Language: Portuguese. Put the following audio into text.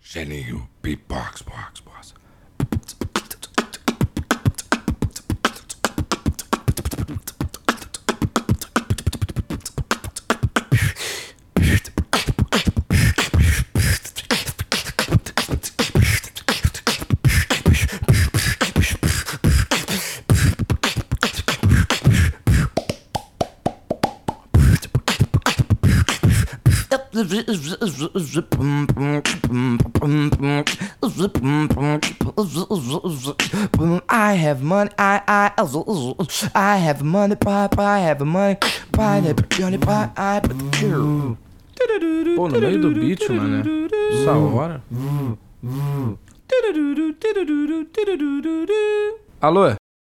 Geninho, beatbox, box. I have money, I have money, I have money, Pô, no meio do beat, mano. Essa hora. Alô?